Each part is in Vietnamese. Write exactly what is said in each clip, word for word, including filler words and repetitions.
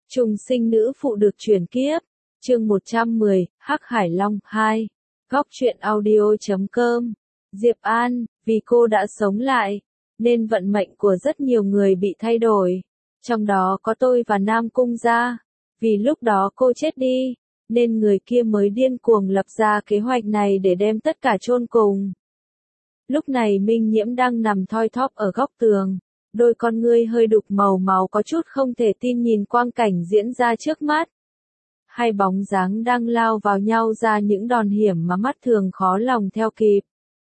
Trùng sinh nữ phụ được chuyển kiếp. Chương một trăm mười, Hắc Hải Long hai. Góc truyện audio chấm com. Diệp An, vì cô đã sống lại, nên vận mệnh của rất nhiều người bị thay đổi. Trong đó có tôi và Nam Cung gia. Vì lúc đó cô chết đi, nên người kia mới điên cuồng lập ra kế hoạch này để đem tất cả chôn cùng. Lúc này Minh Nhiễm đang nằm thoi thóp ở góc tường. Đôi con ngươi hơi đục màu máu có chút không thể tin nhìn quang cảnh diễn ra trước mắt. Hai bóng dáng đang lao vào nhau ra những đòn hiểm mà mắt thường khó lòng theo kịp.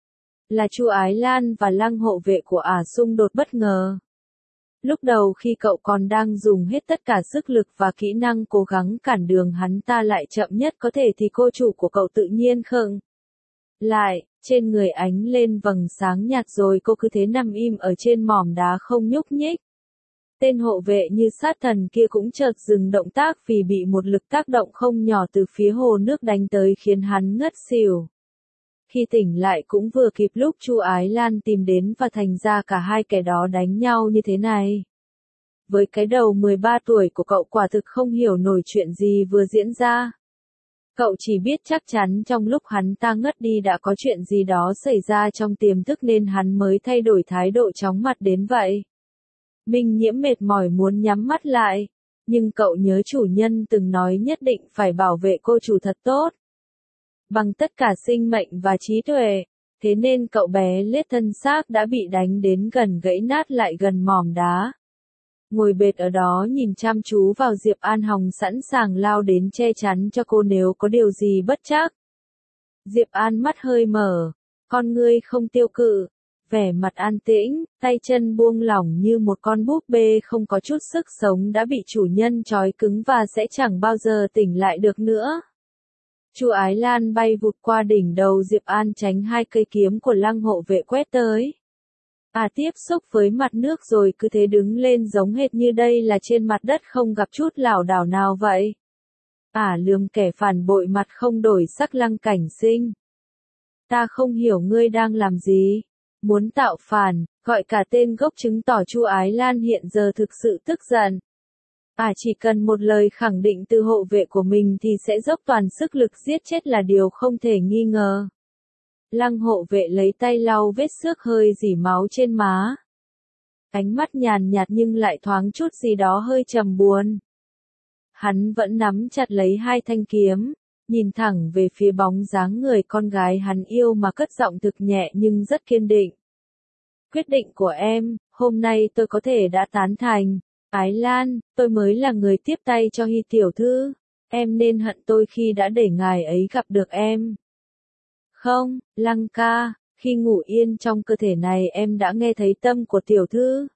Là Chu Ái Lan và Lăng hộ vệ của ả xung đột bất ngờ. Lúc đầu khi cậu còn đang dùng hết tất cả sức lực và kỹ năng cố gắng cản đường hắn ta lại chậm nhất có thể thì cô chủ của cậu tự nhiên khựng lại, trên người ánh lên vầng sáng nhạt rồi cô cứ thế nằm im ở trên mỏm đá không nhúc nhích. Tên hộ vệ như sát thần kia cũng chợt dừng động tác vì bị một lực tác động không nhỏ từ phía hồ nước đánh tới khiến hắn ngất xỉu. Khi tỉnh lại cũng vừa kịp lúc Chu Ái Lan tìm đến và thành ra cả hai kẻ đó đánh nhau như thế này. Với cái đầu mười ba tuổi của cậu quả thực không hiểu nổi chuyện gì vừa diễn ra. Cậu chỉ biết chắc chắn trong lúc hắn ta ngất đi đã có chuyện gì đó xảy ra trong tiềm thức nên hắn mới thay đổi thái độ chóng mặt đến vậy. Minh Nhiễm mệt mỏi muốn nhắm mắt lại, nhưng cậu nhớ chủ nhân từng nói nhất định phải bảo vệ cô chủ thật tốt. Bằng tất cả sinh mệnh và trí tuệ, thế nên cậu bé lết thân xác đã bị đánh đến gần gãy nát lại gần mỏm đá. Ngồi bệt ở đó nhìn chăm chú vào Diệp An Hồng sẵn sàng lao đến che chắn cho cô nếu có điều gì bất trắc. Diệp An mắt hơi mở, con ngươi không tiêu cự, vẻ mặt an tĩnh, tay chân buông lỏng như một con búp bê không có chút sức sống đã bị chủ nhân trói cứng và sẽ chẳng bao giờ tỉnh lại được nữa. Chu Ái Lan bay vụt qua đỉnh đầu Diệp An tránh hai cây kiếm của Lăng hộ vệ quét tới. À tiếp xúc với mặt nước rồi cứ thế đứng lên giống hệt như đây là trên mặt đất không gặp chút lảo đảo nào vậy. À lườm kẻ phản bội mặt không đổi sắc Lăng Cảnh Sinh. Ta không hiểu ngươi đang làm gì. Muốn tạo phản, gọi cả tên gốc chứng tỏ Chu Ái Lan hiện giờ thực sự tức giận. À chỉ cần một lời khẳng định từ hộ vệ của mình thì sẽ dốc toàn sức lực giết chết là điều không thể nghi ngờ. Lăng hộ vệ lấy tay lau vết xước hơi rỉ máu trên má. Ánh mắt nhàn nhạt nhưng lại thoáng chút gì đó hơi trầm buồn. Hắn vẫn nắm chặt lấy hai thanh kiếm, nhìn thẳng về phía bóng dáng người con gái hắn yêu mà cất giọng thực nhẹ nhưng rất kiên định. Quyết định của em, hôm nay tôi có thể đã tán thành. Ái Lan, tôi mới là người tiếp tay cho Hy tiểu thư. Em nên hận tôi khi đã để ngài ấy gặp được em. Không, Lăng ca, khi ngủ yên trong cơ thể này em đã nghe thấy tâm của tiểu thư.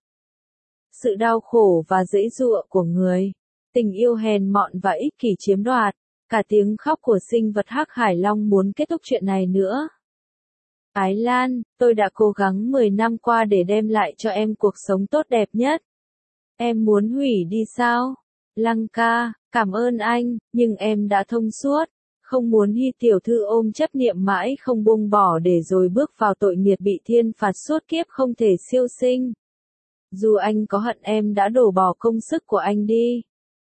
Sự đau khổ và giãy giụa của người, tình yêu hèn mọn và ích kỷ chiếm đoạt, cả tiếng khóc của sinh vật Hắc Hải Long muốn kết thúc chuyện này nữa. Ái Lan, tôi đã cố gắng mười năm qua để đem lại cho em cuộc sống tốt đẹp nhất. Em muốn hủy đi sao? Lăng ca, cảm ơn anh, nhưng em đã thông suốt. Không muốn Hy tiểu thư ôm chấp niệm mãi không buông bỏ để rồi bước vào tội nghiệt bị thiên phạt suốt kiếp không thể siêu sinh. Dù anh có hận em đã đổ bỏ công sức của anh đi.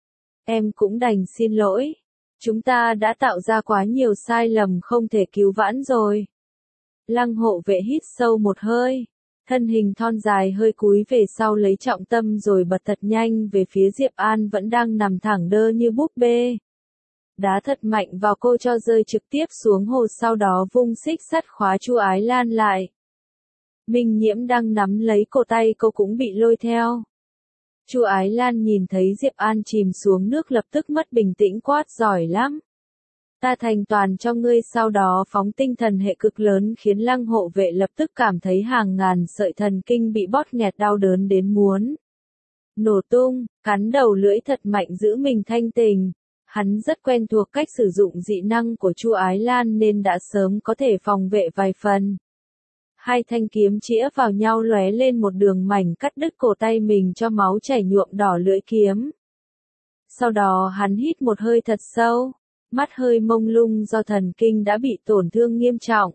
Em cũng đành xin lỗi. Chúng ta đã tạo ra quá nhiều sai lầm không thể cứu vãn rồi. Lăng hộ vệ hít sâu một hơi. Thân hình thon dài hơi cúi về sau lấy trọng tâm rồi bật thật nhanh về phía Diệp An vẫn đang nằm thẳng đơ như búp bê. Đá thật mạnh vào cô cho rơi trực tiếp xuống hồ sau đó vung xích sắt khóa Chu Ái Lan lại. Minh Nhiễm đang nắm lấy cổ tay cô cũng bị lôi theo. Chu Ái Lan nhìn thấy Diệp An chìm xuống nước lập tức mất bình tĩnh quát giỏi lắm. Ta thành toàn cho ngươi sau đó phóng tinh thần hệ cực lớn khiến Lăng hộ vệ lập tức cảm thấy hàng ngàn sợi thần kinh bị bóp nghẹt đau đớn đến muốn nổ tung, cắn đầu lưỡi thật mạnh giữ mình thanh tình. Hắn rất quen thuộc cách sử dụng dị năng của Chu Ái Lan nên đã sớm có thể phòng vệ vài phần. Hai thanh kiếm chĩa vào nhau lóe lên một đường mảnh cắt đứt cổ tay mình cho máu chảy nhuộm đỏ lưỡi kiếm. Sau đó hắn hít một hơi thật sâu, mắt hơi mông lung do thần kinh đã bị tổn thương nghiêm trọng.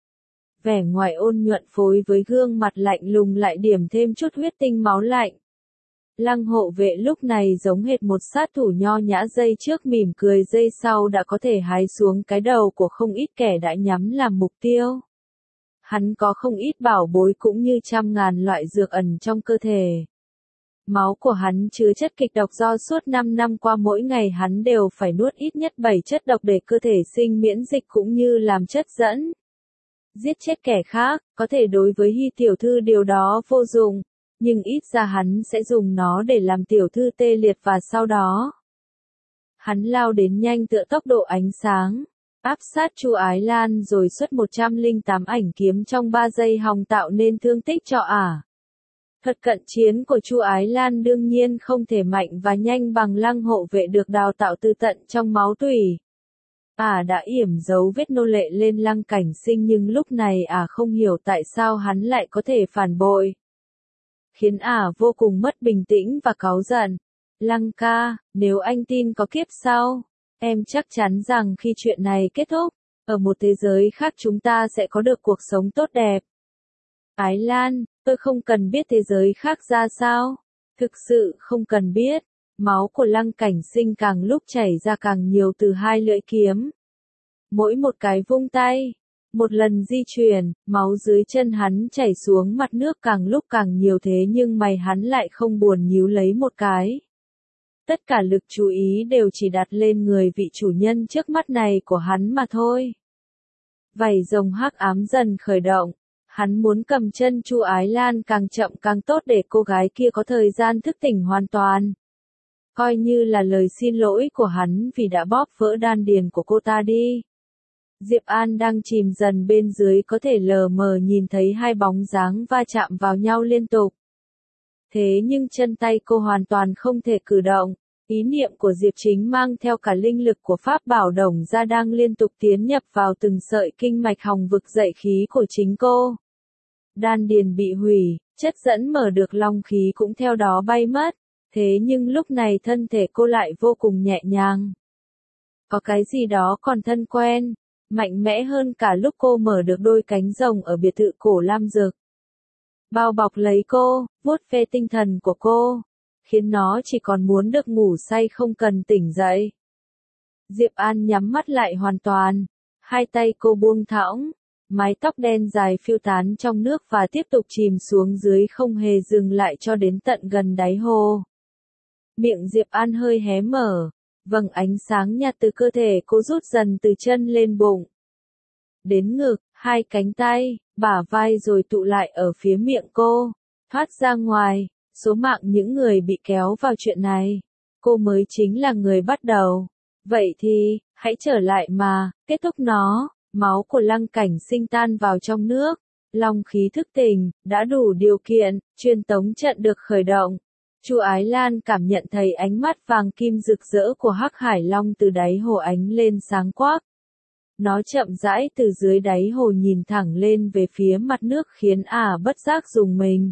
Vẻ ngoài ôn nhuận phối với gương mặt lạnh lùng lại điểm thêm chút huyết tinh máu lạnh. Lăng hộ vệ lúc này giống hệt một sát thủ nho nhã, giây trước mỉm cười giây sau đã có thể hái xuống cái đầu của không ít kẻ đã nhắm làm mục tiêu. Hắn có không ít bảo bối cũng như trăm ngàn loại dược ẩn trong cơ thể. Máu của hắn chứa chất kịch độc do suốt năm năm qua mỗi ngày hắn đều phải nuốt ít nhất bảy chất độc để cơ thể sinh miễn dịch cũng như làm chất dẫn. Giết chết kẻ khác, có thể đối với Hy tiểu thư điều đó vô dụng, nhưng ít ra hắn sẽ dùng nó để làm tiểu thư tê liệt và sau đó. Hắn lao đến nhanh tựa tốc độ ánh sáng, áp sát Chu Ái Lan rồi xuất một trăm lẻ tám ảnh kiếm trong ba giây hòng tạo nên thương tích cho ả. Thuật cận chiến của Chu Ái Lan đương nhiên không thể mạnh và nhanh bằng Lăng hộ vệ được đào tạo từ tận trong máu tủy. Ả đã yểm dấu vết nô lệ lên Lăng Cảnh Sinh nhưng lúc này ả không hiểu tại sao hắn lại có thể phản bội. Khiến ả vô cùng mất bình tĩnh và cáu giận. Lăng ca, nếu anh tin có kiếp sau, em chắc chắn rằng khi chuyện này kết thúc, ở một thế giới khác chúng ta sẽ có được cuộc sống tốt đẹp. Ái Lan, tôi không cần biết thế giới khác ra sao. Thực sự không cần biết. Máu của Lăng Cảnh Sinh càng lúc chảy ra càng nhiều từ hai lưỡi kiếm. Mỗi một cái vung tay, một lần di chuyển, máu dưới chân hắn chảy xuống mặt nước càng lúc càng nhiều thế nhưng mày hắn lại không buồn nhíu lấy một cái. Tất cả lực chú ý đều chỉ đặt lên người vị chủ nhân trước mắt này của hắn mà thôi. Vảy rồng hắc ám dần khởi động. Hắn muốn cầm chân Chu Ái Lan càng chậm càng tốt để cô gái kia có thời gian thức tỉnh hoàn toàn. Coi như là lời xin lỗi của hắn vì đã bóp vỡ đan điền của cô ta đi. Diệp An đang chìm dần bên dưới có thể lờ mờ nhìn thấy hai bóng dáng va chạm vào nhau liên tục. Thế nhưng chân tay cô hoàn toàn không thể cử động. Ý niệm của Diệp Chính mang theo cả linh lực của Pháp Bảo Đồng ra đang liên tục tiến nhập vào từng sợi kinh mạch hòng vực dậy khí của chính cô. Đan điền bị hủy, chất dẫn mở được long khí cũng theo đó bay mất. Thế nhưng lúc này thân thể cô lại vô cùng nhẹ nhàng. Có cái gì đó còn thân quen, mạnh mẽ hơn cả lúc cô mở được đôi cánh rồng ở biệt thự cổ Lam Dực. Bao bọc lấy cô, vuốt ve tinh thần của cô, khiến nó chỉ còn muốn được ngủ say không cần tỉnh dậy. Diệp An nhắm mắt lại hoàn toàn, hai tay cô buông thõng, mái tóc đen dài phiêu tán trong nước và tiếp tục chìm xuống dưới không hề dừng lại cho đến tận gần đáy hồ. Miệng Diệp An hơi hé mở, vầng ánh sáng nhạt từ cơ thể cô rút dần từ chân lên bụng. Đến ngực, hai cánh tay, bả vai rồi tụ lại ở phía miệng cô, thoát ra ngoài, số mạng những người bị kéo vào chuyện này. Cô mới chính là người bắt đầu. Vậy thì, hãy trở lại mà, kết thúc nó. Máu của Lăng Cảnh Sinh tan vào trong nước, long khí thức tỉnh, đã đủ điều kiện, truyền tống trận được khởi động. Chu Ái Lan cảm nhận thấy ánh mắt vàng kim rực rỡ của Hắc Hải Long từ đáy hồ ánh lên sáng quắc. Nó chậm rãi từ dưới đáy hồ nhìn thẳng lên về phía mặt nước khiến ả bất giác rùng mình.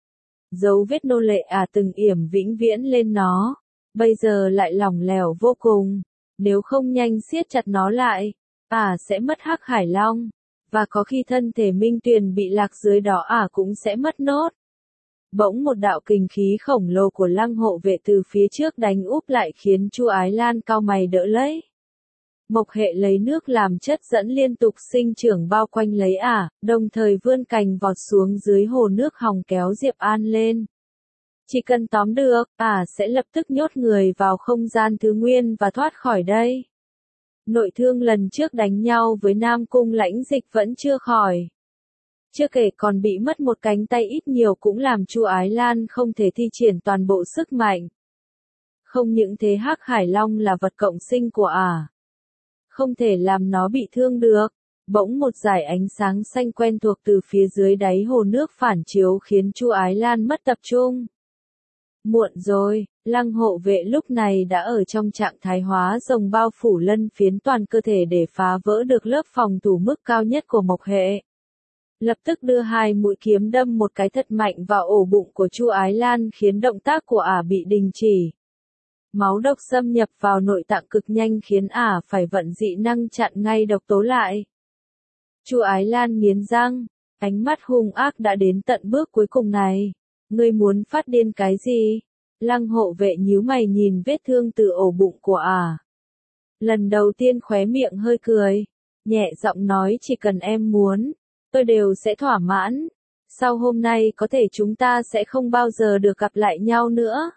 Dấu vết nô lệ ả từng yểm vĩnh viễn lên nó, bây giờ lại lỏng lẻo vô cùng, nếu không nhanh siết chặt nó lại, ả sẽ mất Hắc Hải Long, và có khi thân thể Minh Tuyền bị lạc dưới đó ả cũng sẽ mất nốt. Bỗng một đạo kình khí khổng lồ của Lăng hộ vệ từ phía trước đánh úp lại khiến Chu Ái Lan cau mày đỡ lấy. Mộc hệ lấy nước làm chất dẫn liên tục sinh trưởng bao quanh lấy ả, đồng thời vươn cành vọt xuống dưới hồ nước hòng kéo Diệp An lên. Chỉ cần tóm được, ả sẽ lập tức nhốt người vào không gian thứ nguyên và thoát khỏi đây. Nội thương lần trước đánh nhau với Nam Cung Lãnh Dịch vẫn chưa khỏi. Chưa kể còn bị mất một cánh tay ít nhiều cũng làm Chu Ái Lan không thể thi triển toàn bộ sức mạnh. Không những thế Hắc Hải Long là vật cộng sinh của ả. Không thể làm nó bị thương được. Bỗng một dải ánh sáng xanh quen thuộc từ phía dưới đáy hồ nước phản chiếu khiến Chu Ái Lan mất tập trung. Muộn rồi, Lăng hộ vệ lúc này đã ở trong trạng thái hóa rồng bao phủ lân phiến toàn cơ thể để phá vỡ được lớp phòng thủ mức cao nhất của mộc hệ. Lập tức đưa hai mũi kiếm đâm một cái thật mạnh vào ổ bụng của Chu Ái Lan khiến động tác của ả bị đình chỉ. Máu độc xâm nhập vào nội tạng cực nhanh khiến ả phải vận dị năng chặn ngay độc tố lại. Chu Ái Lan nghiến răng, ánh mắt hung ác đã đến tận bước cuối cùng này. Ngươi muốn phát điên cái gì? Lăng hộ vệ nhíu mày nhìn vết thương từ ổ bụng của ả. Lần đầu tiên khóe miệng hơi cười, nhẹ giọng nói chỉ cần em muốn, tôi đều sẽ thỏa mãn. Sau hôm nay có thể chúng ta sẽ không bao giờ được gặp lại nhau nữa.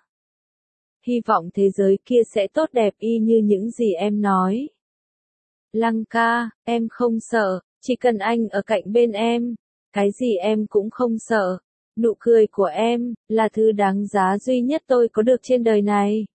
Hy vọng thế giới kia sẽ tốt đẹp y như những gì em nói. Lăng ca, em không sợ, chỉ cần anh ở cạnh bên em, cái gì em cũng không sợ. Nụ cười của em, là thứ đáng giá duy nhất tôi có được trên đời này.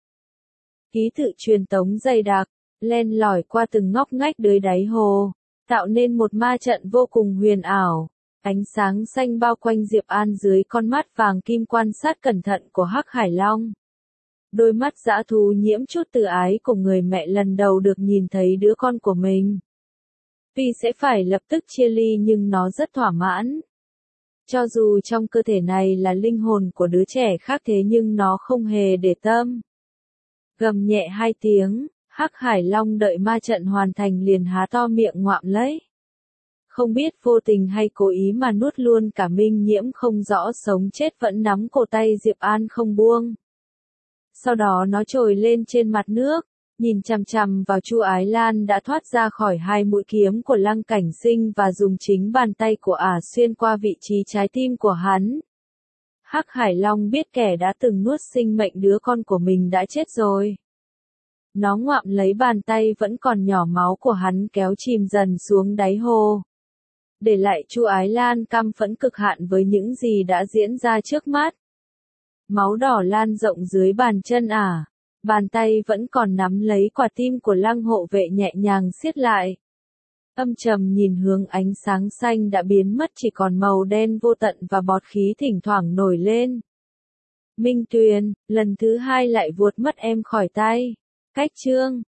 Ký tự truyền tống dày đặc, len lỏi qua từng ngóc ngách dưới đáy hồ, tạo nên một ma trận vô cùng huyền ảo. Ánh sáng xanh bao quanh Diệp An dưới con mắt vàng kim quan sát cẩn thận của Hắc Hải Long. Đôi mắt dã thú nhiễm chút từ ái của người mẹ lần đầu được nhìn thấy đứa con của mình. Tuy sẽ phải lập tức chia ly nhưng nó rất thỏa mãn. Cho dù trong cơ thể này là linh hồn của đứa trẻ khác thế nhưng nó không hề để tâm. Gầm nhẹ hai tiếng, Hắc Hải Long đợi ma trận hoàn thành liền há to miệng ngoạm lấy. Không biết vô tình hay cố ý mà nuốt luôn cả Minh Nhiễm không rõ sống chết vẫn nắm cổ tay Diệp An không buông. Sau đó nó trồi lên trên mặt nước, nhìn chằm chằm vào Chu Ái Lan đã thoát ra khỏi hai mũi kiếm của Lăng Cảnh Sinh và dùng chính bàn tay của ả xuyên qua vị trí trái tim của hắn. Hắc Hải Long biết kẻ đã từng nuốt sinh mệnh đứa con của mình đã chết rồi. Nó ngoạm lấy bàn tay vẫn còn nhỏ máu của hắn kéo chìm dần xuống đáy hồ. Để lại Chu Ái Lan căm phẫn cực hạn với những gì đã diễn ra trước mắt. Máu đỏ lan rộng dưới bàn chân ả. Bàn tay vẫn còn nắm lấy quả tim của Lăng hộ vệ nhẹ nhàng siết lại. Âm trầm nhìn hướng ánh sáng xanh đã biến mất chỉ còn màu đen vô tận và bọt khí thỉnh thoảng nổi lên. Minh Tuyền, lần thứ hai lại vuột mất em khỏi tay. Cách chương